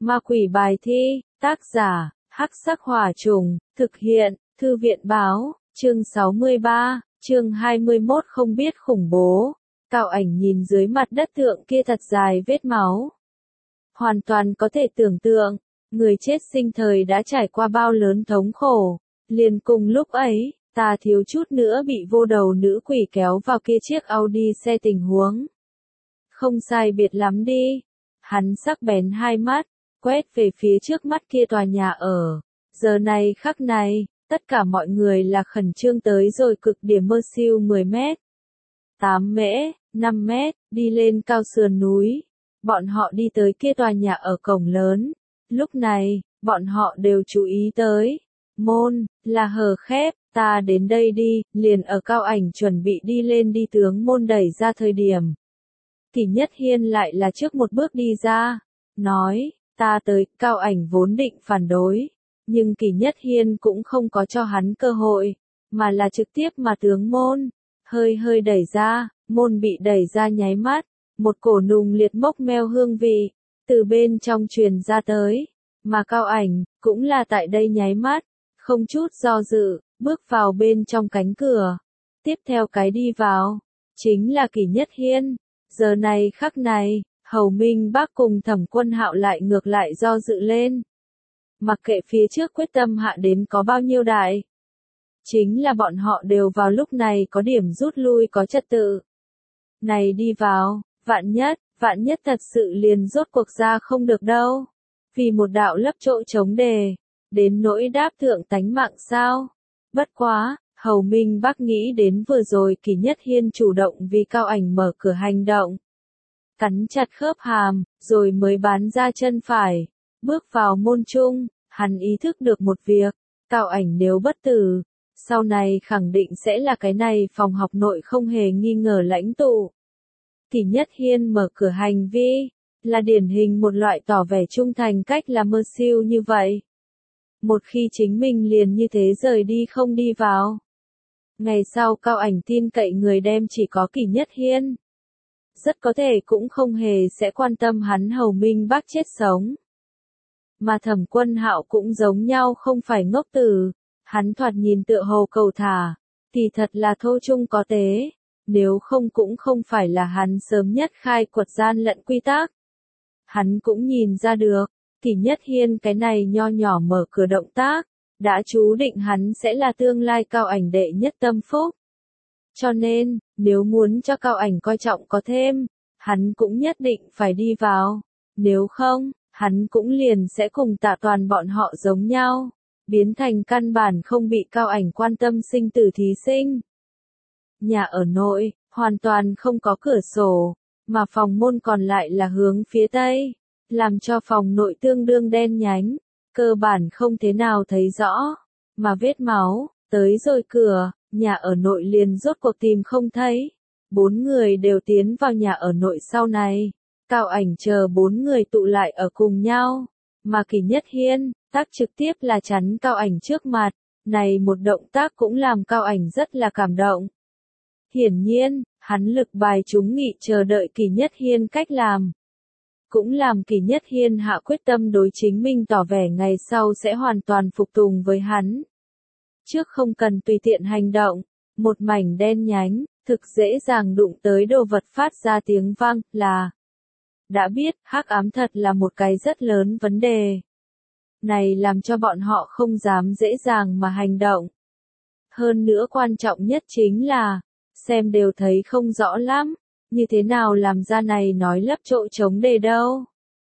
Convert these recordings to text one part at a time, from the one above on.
Ma quỷ bài thi, tác giả, Hắc Sắc Hỏa Trùng, thực hiện, Thư viện báo, chương 63, chương 21 không biết khủng bố. Cao Ảnh nhìn dưới mặt đất thượng kia thật dài vết máu. Hoàn toàn có thể tưởng tượng, người chết sinh thời đã trải qua bao lớn thống khổ. Liền cùng lúc ấy, ta thiếu chút nữa bị vô đầu nữ quỷ kéo vào kia chiếc Audi xe tình huống. Không sai biệt lắm đi. Hắn sắc bén hai mắt, quét về phía trước mắt kia tòa nhà ở. Giờ này khắc này, tất cả mọi người là khẩn trương tới rồi cực điểm mơ siêu 10 mét, 8 mễ, 5 mét, đi lên cao sườn núi. Bọn họ đi tới kia tòa nhà ở cổng lớn. Lúc này, bọn họ đều chú ý tới. Môn, là hờ khép, ta đến đây đi, liền ở Cao Ảnh chuẩn bị đi lên đi tướng môn đẩy ra thời điểm. Kỷ Nhất Hiên lại là trước một bước đi ra, nói, ta tới. Cao Ảnh vốn định phản đối, nhưng Kỷ Nhất Hiên cũng không có cho hắn cơ hội, mà là trực tiếp mà tướng môn, hơi đẩy ra, môn bị đẩy ra nháy mắt, một cổ nùng liệt mốc meo hương vị, từ bên trong truyền ra tới, mà Cao Ảnh, cũng là tại đây nháy mắt, không chút do dự, bước vào bên trong cánh cửa, tiếp theo cái đi vào, chính là Kỷ Nhất Hiên. Giờ này khắc này, Hầu Minh Bác cùng Thẩm Quân Hạo lại ngược lại do dự lên. Mặc kệ phía trước quyết tâm hạ đến có bao nhiêu đại. Chính là bọn họ đều vào lúc này có điểm rút lui có trật tự. Này đi vào, vạn nhất thật sự liền rốt cuộc ra không được đâu. Vì một đạo lấp chỗ chống đề, đến nỗi đáp thượng tánh mạng sao. Bất quá, Hầu Minh Bác nghĩ đến vừa rồi Kỷ Nhất Hiên chủ động vì Cao Ảnh mở cửa hành động. Cắn chặt khớp hàm, rồi mới bán ra chân phải, bước vào môn trung, hắn ý thức được một việc, Cao Ảnh nếu bất tử, sau này khẳng định sẽ là cái này phòng học nội không hề nghi ngờ lãnh tụ. Kỷ Nhất Hiên mở cửa hành vi, là điển hình một loại tỏ vẻ trung thành cách làm mơ siêu như vậy. Một khi chính mình liền như thế rời đi không đi vào. Ngày sau Cao Ảnh tin cậy người đem chỉ có Kỷ Nhất Hiên. Rất có thể cũng không hề sẽ quan tâm hắn Hầu Minh Bác chết sống. Mà Thẩm Quân Hạo cũng giống nhau không phải ngốc tử, hắn thoạt nhìn tựa hồ cầu thả, thì thật là thô trung có tế, nếu không cũng không phải là hắn sớm nhất khai quật gian lận quy tắc. Hắn cũng nhìn ra được, Kỷ Nhất Hiên cái này nho nhỏ mở cửa động tác, đã chú định hắn sẽ là tương lai Cao Ảnh đệ nhất tâm phúc. Cho nên, nếu muốn cho Cao Ảnh coi trọng có thêm, hắn cũng nhất định phải đi vào, nếu không, hắn cũng liền sẽ cùng Tạ Toàn bọn họ giống nhau, biến thành căn bản không bị Cao Ảnh quan tâm sinh tử thí sinh. Nhà ở nội, hoàn toàn không có cửa sổ, mà phòng môn còn lại là hướng phía tây, làm cho phòng nội tương đương đen nhánh, cơ bản không thế nào thấy rõ, mà vết máu, tới rồi cửa, nhà ở nội liền rốt cuộc tìm không thấy. 4 người đều tiến vào nhà ở nội sau này, Cao Ảnh chờ 4 người tụ lại ở cùng nhau, mà Kỷ Nhất Hiên, tác trực tiếp là chắn Cao Ảnh trước mặt, này một động tác cũng làm Cao Ảnh rất là cảm động. Hiển nhiên, hắn lực bài chúng nghị chờ đợi Kỷ Nhất Hiên cách làm. Cũng làm Kỷ Nhất Hiên hạ quyết tâm đối chính mình tỏ vẻ ngày sau sẽ hoàn toàn phục tùng với hắn. Trước không cần tùy tiện hành động, một mảnh đen nhánh, thực dễ dàng đụng tới đồ vật phát ra tiếng vang, là. Đã biết, hắc ám thật là một cái rất lớn vấn đề. Này làm cho bọn họ không dám dễ dàng mà hành động. Hơn nữa quan trọng nhất chính là, xem đều thấy không rõ lắm, như thế nào làm ra này nói lấp chỗ trống đề đâu.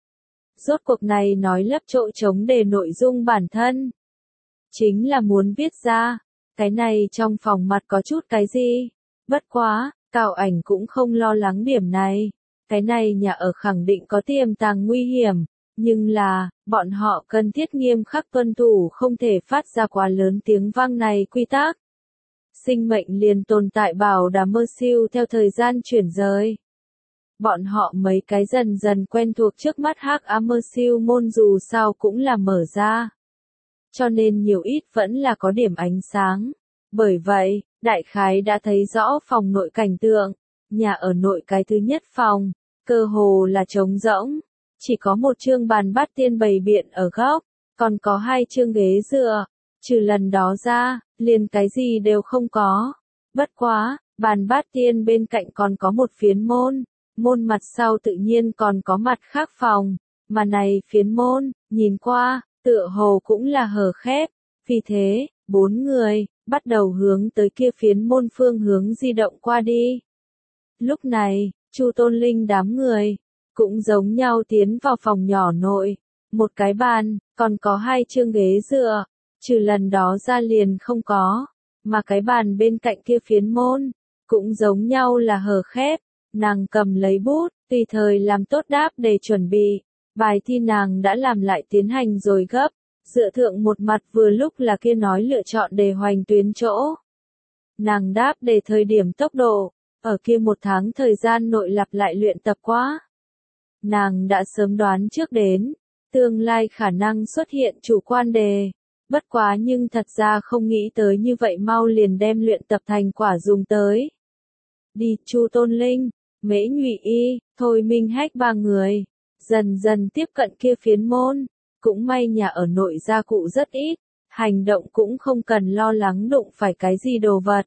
Rốt cuộc này nói lấp chỗ trống đề nội dung bản thân. Chính là muốn viết ra, cái này trong phòng mặt có chút cái gì. Bất quá, Cao Ảnh cũng không lo lắng điểm này. Cái này nhà ở khẳng định có tiềm tàng nguy hiểm, nhưng là, bọn họ cần thiết nghiêm khắc tuân thủ không thể phát ra quá lớn tiếng vang này quy tắc. Sinh mệnh liền tồn tại bảo đảm mơ siêu theo thời gian chuyển rời. Bọn họ mấy cái dần dần quen thuộc trước mắt hắc ám mơ siêu môn dù sao cũng là mở ra. Cho nên nhiều ít vẫn là có điểm ánh sáng. Bởi vậy, đại khái đã thấy rõ phòng nội cảnh tượng. Nhà ở nội cái thứ nhất phòng, cơ hồ là trống rỗng. chỉ có một chương bàn bát tiên bày biện ở góc, còn có 2 chương ghế dựa, trừ lần đó ra, liền cái gì đều không có. Bất quá, bàn bát tiên bên cạnh còn có một phiến môn, môn mặt sau tự nhiên còn có mặt khác phòng, mà này phiến môn, nhìn qua, tựa hồ cũng là hở khép, vì thế, 4 người, bắt đầu hướng tới kia phiến môn phương hướng di động qua đi. Lúc này, Chu Tôn Linh đám người, cũng giống nhau tiến vào phòng nhỏ nội, một cái bàn, còn có 2 chương ghế dựa, trừ lần đó ra liền không có, mà cái bàn bên cạnh kia phiến môn, cũng giống nhau là hở khép, nàng cầm lấy bút, tùy thời làm tốt đáp để chuẩn bị, bài thi nàng đã làm lại tiến hành rồi gấp, dựa thượng một mặt vừa lúc là kia nói lựa chọn đề hoành tuyến chỗ. Nàng đáp để thời điểm tốc độ, ở kia 1 tháng thời gian nội lặp lại luyện tập quá. Nàng đã sớm đoán trước đến, tương lai khả năng xuất hiện chủ quan đề, bất quá nhưng thật ra không nghĩ tới như vậy mau liền đem luyện tập thành quả dùng tới. Đi Chu Tôn Linh, Mễ Nhụy Y, Thôi Minh Hách 3 người, dần dần tiếp cận kia phiến môn, cũng may nhà ở nội gia cụ rất ít, hành động cũng không cần lo lắng đụng phải cái gì đồ vật.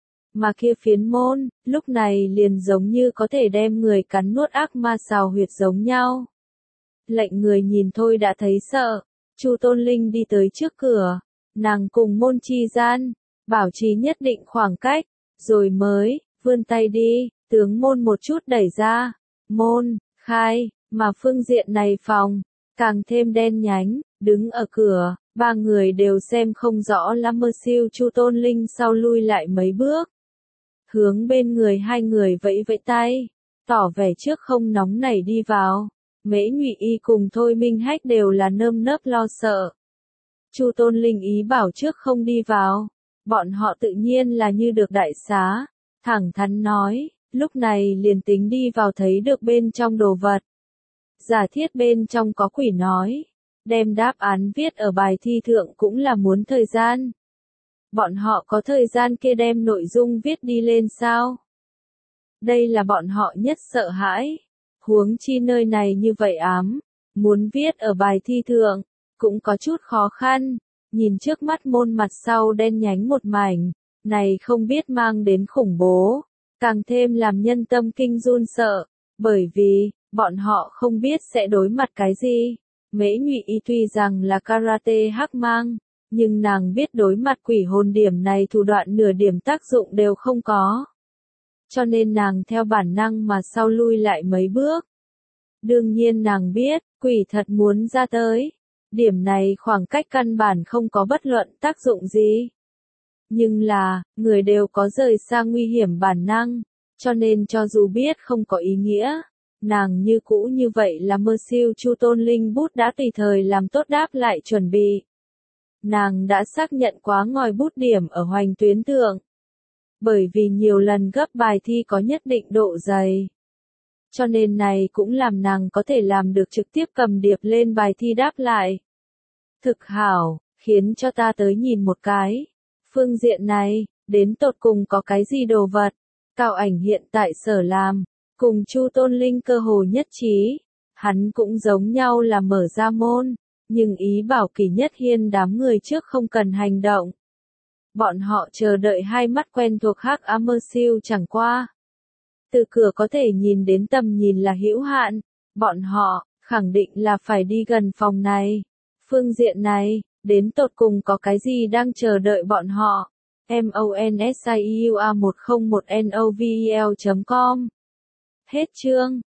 Mà kia phiến môn, lúc này liền giống như có thể đem người cắn nuốt ác ma xào huyệt giống nhau. Lệnh người nhìn thôi đã thấy sợ, Chu Tôn Linh đi tới trước cửa, nàng cùng môn chi gian, bảo trì nhất định khoảng cách, rồi mới, vươn tay đi, tướng môn một chút đẩy ra, môn, khai, mà phương diện này phòng, càng thêm đen nhánh, đứng ở cửa, 3 người đều xem không rõ lắm mơ siêu Chu Tôn Linh sau lui lại mấy bước. Hướng bên người 2 người vẫy vẫy tay, tỏ vẻ trước không nóng nảy đi vào. Mễ Nhụy Y cùng Thôi Minh Hách đều là nơm nớp lo sợ. Chu Tôn Linh ý bảo trước không đi vào, bọn họ tự nhiên là như được đại xá, thẳng thắn nói, lúc này liền tính đi vào thấy được bên trong đồ vật. Giả thiết bên trong có quỷ nói, đem đáp án viết ở bài thi thượng cũng là muốn thời gian. Bọn họ có thời gian kia đem nội dung viết đi lên sao? Đây là bọn họ nhất sợ hãi. Huống chi nơi này như vậy ám, muốn viết ở bài thi thượng, cũng có chút khó khăn. Nhìn trước mắt môn mặt sau đen nhánh một mảnh, này không biết mang đến khủng bố, càng thêm làm nhân tâm kinh run sợ, bởi vì, bọn họ không biết sẽ đối mặt cái gì. Mễ Nhụy Y tuy rằng là karate hắc mang, nhưng nàng biết đối mặt quỷ hồn điểm này thủ đoạn nửa điểm tác dụng đều không có. Cho nên nàng theo bản năng mà sau lui lại mấy bước. Đương nhiên nàng biết, quỷ thật muốn ra tới. Điểm này khoảng cách căn bản không có bất luận tác dụng gì. Nhưng là, người đều có rời xa nguy hiểm bản năng, cho nên cho dù biết không có ý nghĩa, nàng như cũ như vậy là mơ siêu Chu Tôn Linh bút đã tùy thời làm tốt đáp lại chuẩn bị. Nàng đã xác nhận quá ngòi bút điểm ở hoành tuyến thượng. Bởi vì nhiều lần gấp bài thi có nhất định độ dày. Cho nên này cũng làm nàng có thể làm được trực tiếp cầm điệp lên bài thi đáp lại. Thực hảo, khiến cho ta tới nhìn một cái. Phương diện này, đến tột cùng có cái gì đồ vật. Cao Ảnh hiện tại sở làm, cùng Chu Tôn Linh cơ hồ nhất trí. Hắn cũng giống nhau là mở ra môn, nhưng ý bảo Kỳ Nhất Hiên đám người trước không cần hành động. Bọn họ chờ đợi hai mắt quen thuộc Hắc Ám Mơ Siêu chẳng qua. Từ cửa có thể nhìn đến tầm nhìn là hữu hạn, bọn họ, khẳng định là phải đi gần phòng này. Phương diện này, đến tột cùng có cái gì đang chờ đợi bọn họ. MONSIUA101NOVEL.com Hết chương.